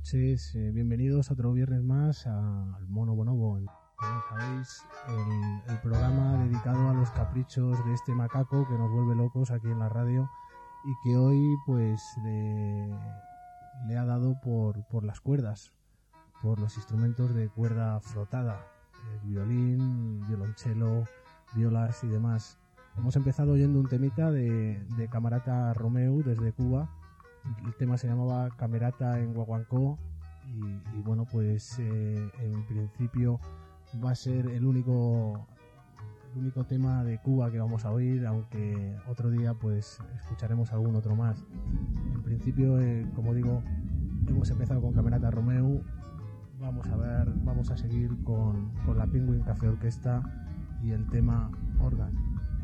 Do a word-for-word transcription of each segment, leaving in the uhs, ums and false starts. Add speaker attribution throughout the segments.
Speaker 1: noches, eh, bienvenidos otro viernes más a- al Mono Bonobo. Como sabéis, el, el programa dedicado a los caprichos de este macaco que nos vuelve locos aquí en la radio y que hoy pues le, le ha dado por, por las cuerdas, por los instrumentos de cuerda frotada, el violín, violonchelo, violas y demás. Hemos empezado oyendo un temita de, de Camerata Romeu desde Cuba. El tema se llamaba Camerata en Guaguancó y, y bueno, pues eh, en principio va a ser el único el único tema de Cuba que vamos a oír, aunque otro día pues escucharemos algún otro más. En principio, eh, como digo, hemos empezado con Camerata Romeu. Vamos a ver, vamos a seguir con, con la Penguin Café Orquesta y el tema Organ.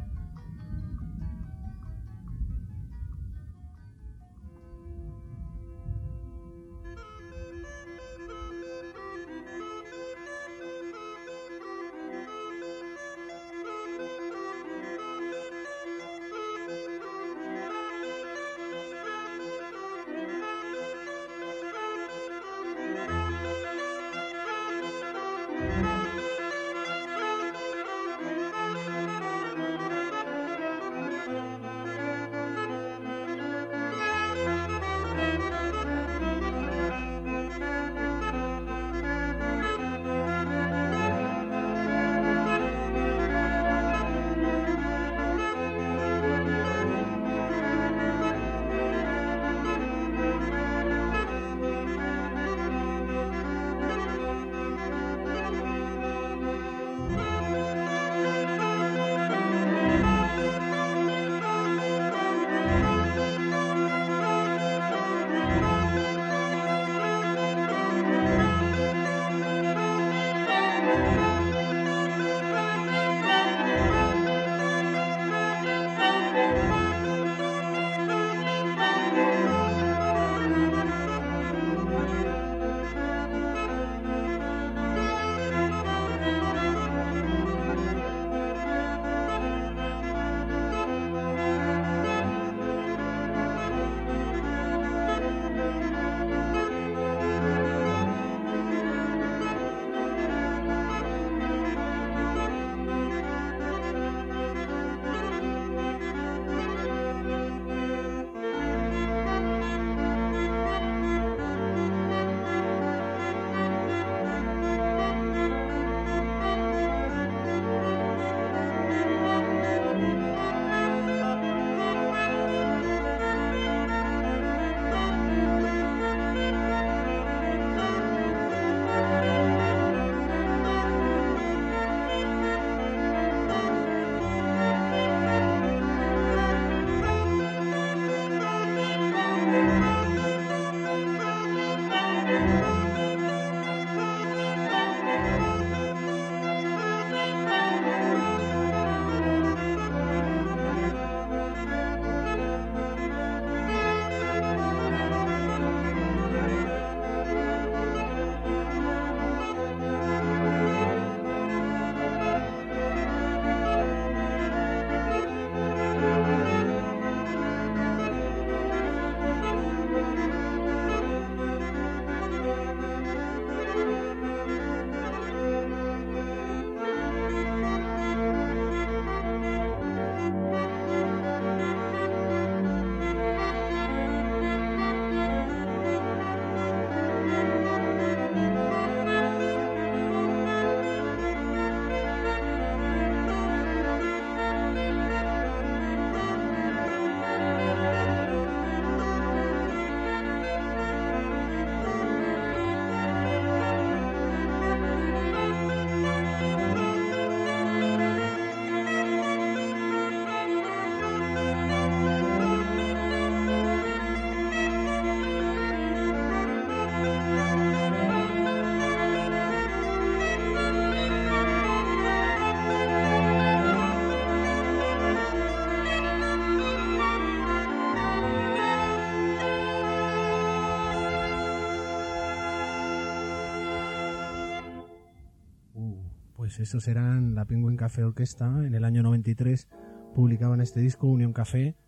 Speaker 1: Pues esos eran la Penguin Café Orquesta. En el año noventa y tres publicaban este disco, Unión Café,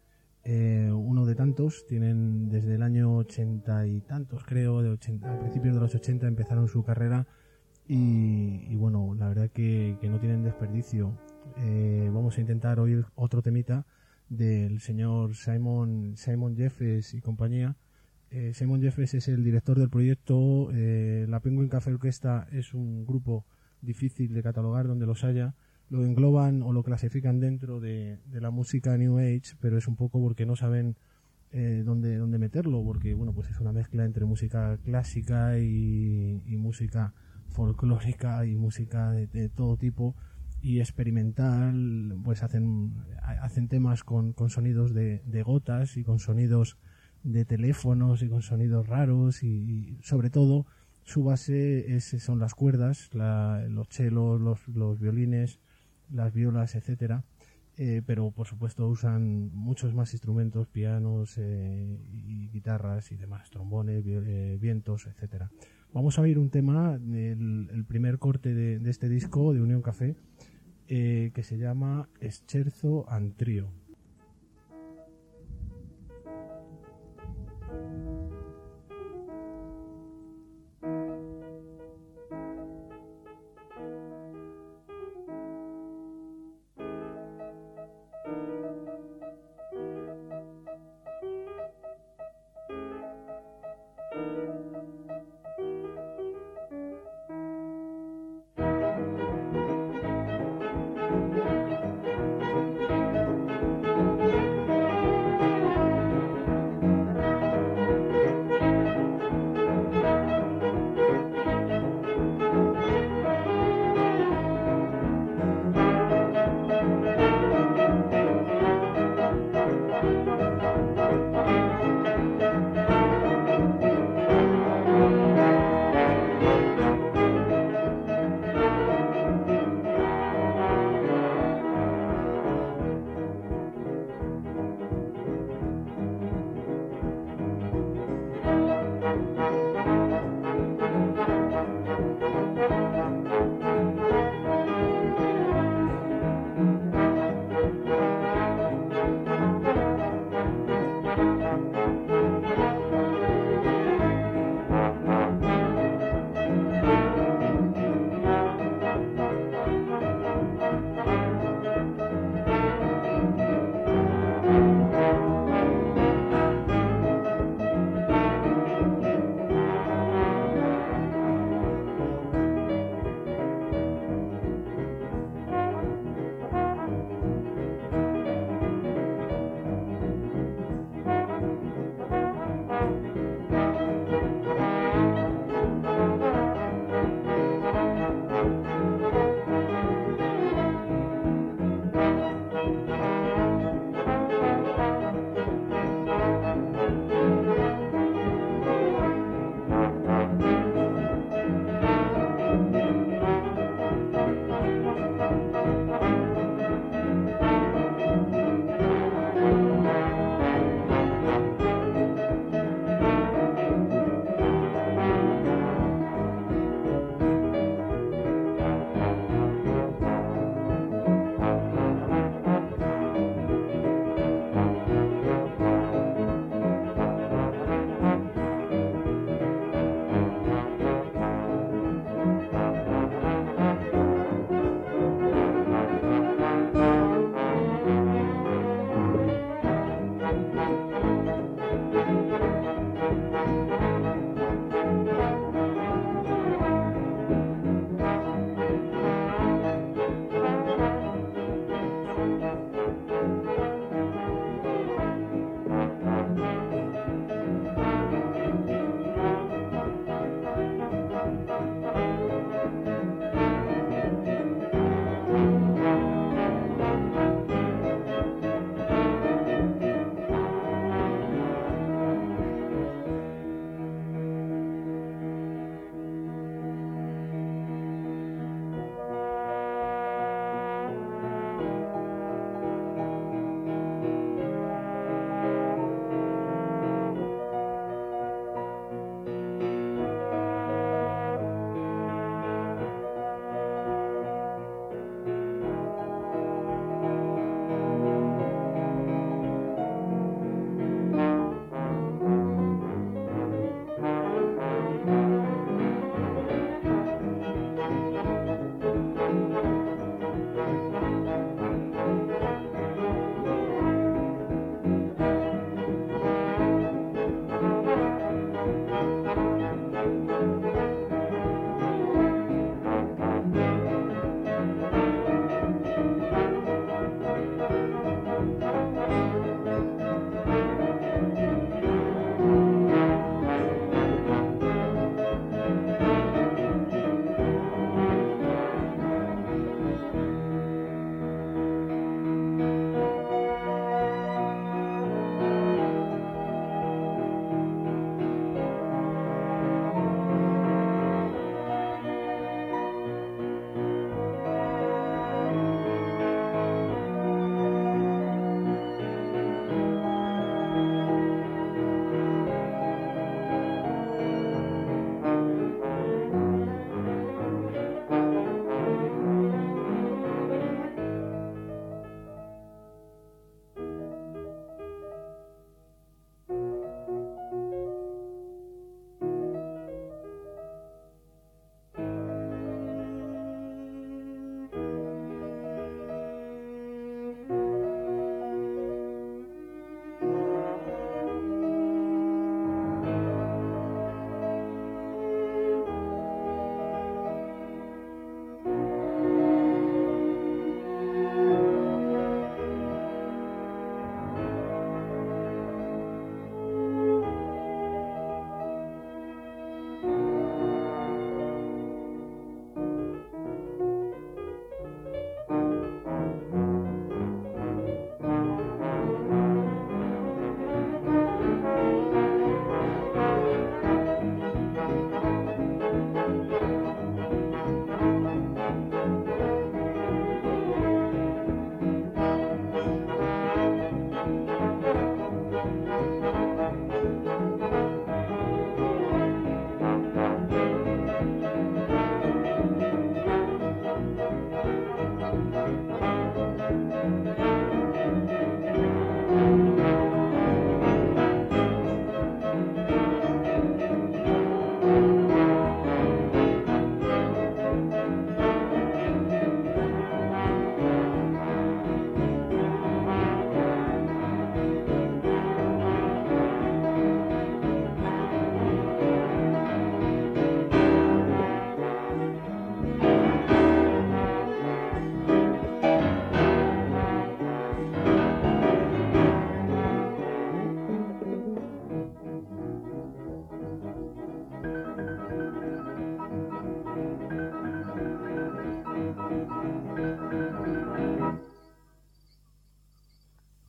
Speaker 1: eh, uno de tantos. Tienen desde el año ochenta y tantos, creo, de ochenta, a principios de los ochenta empezaron su carrera y, y bueno, la verdad que, que no tienen desperdicio. Eh, vamos a intentar oír otro temita del señor Simon, Simon Jeffers y compañía. Eh, Simon Jeffers es el director del proyecto. eh, La Penguin Cafe Orquesta es un grupo difícil de catalogar donde los haya. Lo engloban o lo clasifican dentro de, de la música New Age, pero es un poco porque no saben eh, dónde, dónde meterlo, porque bueno, pues es una mezcla entre música clásica y, y música folclórica y música de, de todo tipo y experimental. Pues hacen hacen temas con, con sonidos de, de gotas y con sonidos de teléfonos y con sonidos raros y, y sobre todo su base es, son las cuerdas, la, los chelos, los, los violines, las violas, etcétera. Eh, pero por supuesto usan muchos más instrumentos, pianos eh, y guitarras y demás, trombones, vi, eh, vientos, etcétera. Vamos a oír un tema, el, el primer corte de, de este disco de Unión Café, eh, que se llama Scherzo and Trio.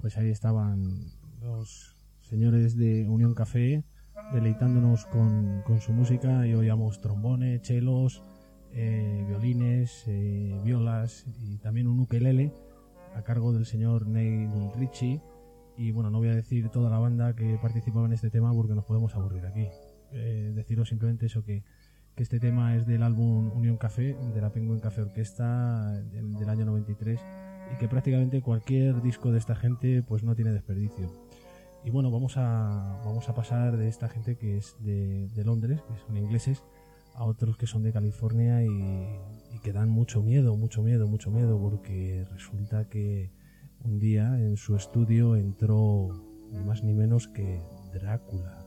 Speaker 1: Pues ahí estaban los señores de Unión Café deleitándonos con, con su música, y oíamos trombones, chelos, eh, violines, eh, violas y también un ukelele a cargo del señor Neil Ritchie. Y bueno, no voy a decir toda la banda que participaba en este tema porque nos podemos aburrir aquí. Eh, deciros simplemente eso, que, que este tema es del álbum Unión Café, de la Penguin Café Orquesta del, del año noventa y tres, y que prácticamente cualquier disco de esta gente pues no tiene desperdicio. Y bueno, vamos a, vamos a pasar de esta gente que es de, de Londres, que son ingleses, a otros que son de California y, y que dan mucho miedo, mucho miedo, mucho miedo, porque resulta que un día en su estudio entró ni más ni menos que Drácula.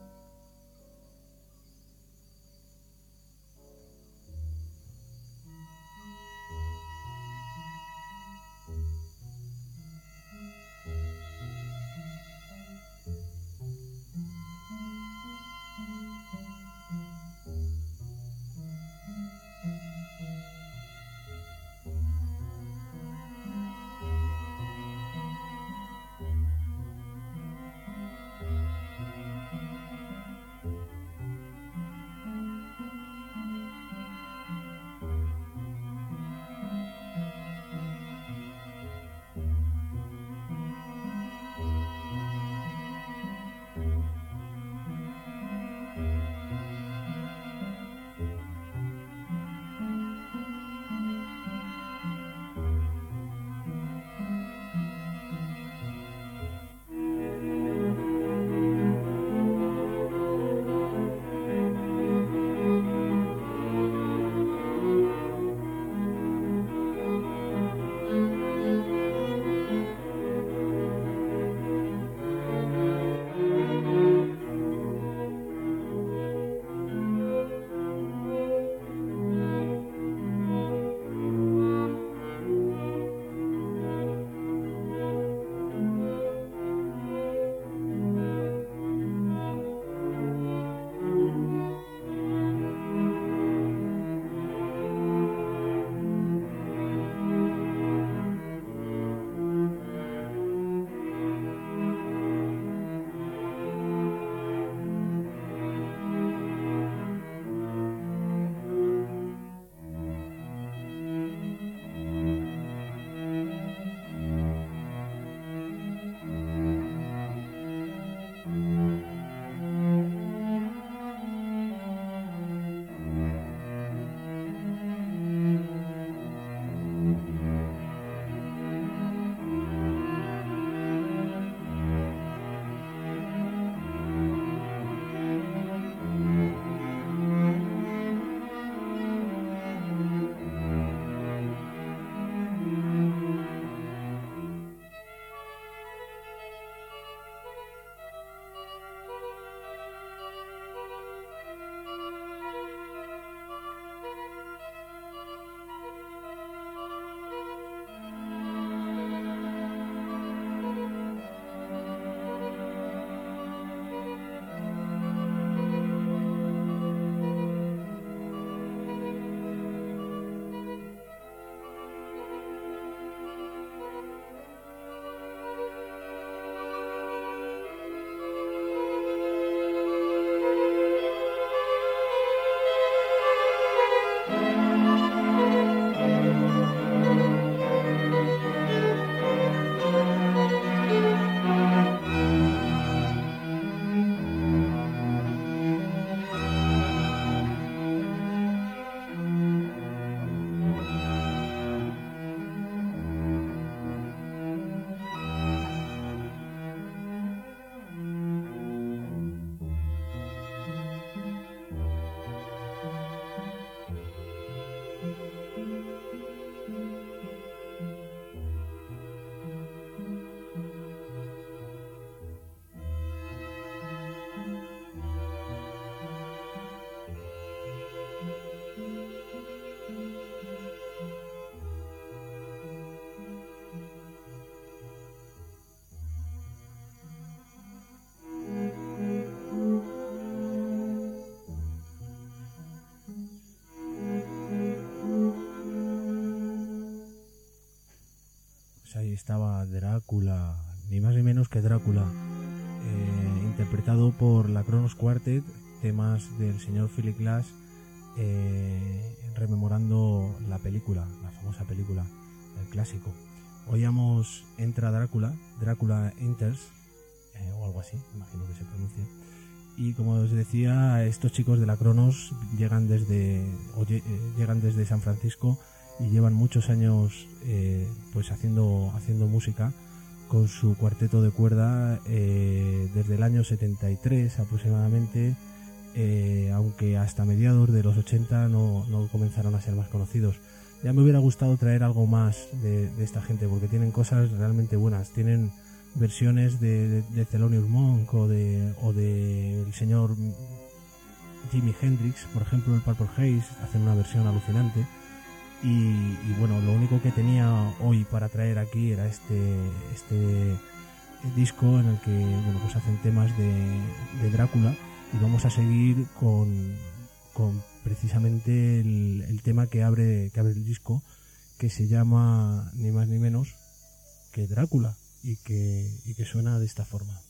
Speaker 1: Pues ahí estaba Drácula, ni más ni menos que Drácula, eh, interpretado por la Kronos Quartet, temas del señor Philip Glass, eh, rememorando la película, la famosa película, el clásico. Oíamos Entra Drácula, Drácula Enters, eh, o algo así, imagino que se pronuncia. Y como os decía, estos chicos de la Kronos llegan desde, o, eh, llegan desde San Francisco y llevan muchos años eh, pues haciendo, haciendo música con su cuarteto de cuerda eh, desde el año setenta y tres aproximadamente, eh, aunque hasta mediados de los ochenta no, no comenzaron a ser más conocidos. Ya me hubiera gustado traer algo más de, de esta gente, porque tienen cosas realmente buenas. Tienen versiones de, de, de Thelonious Monk o de o de el señor Jimi Hendrix, por ejemplo, el Purple Haze, hacen una versión alucinante. Y, y bueno, lo único que tenía hoy para traer aquí era este este disco en el que bueno pues hacen temas de, de Drácula, y vamos a seguir con, con precisamente el, el tema que abre que abre el disco, que se llama ni más ni menos que Drácula, y que, y que suena de esta forma.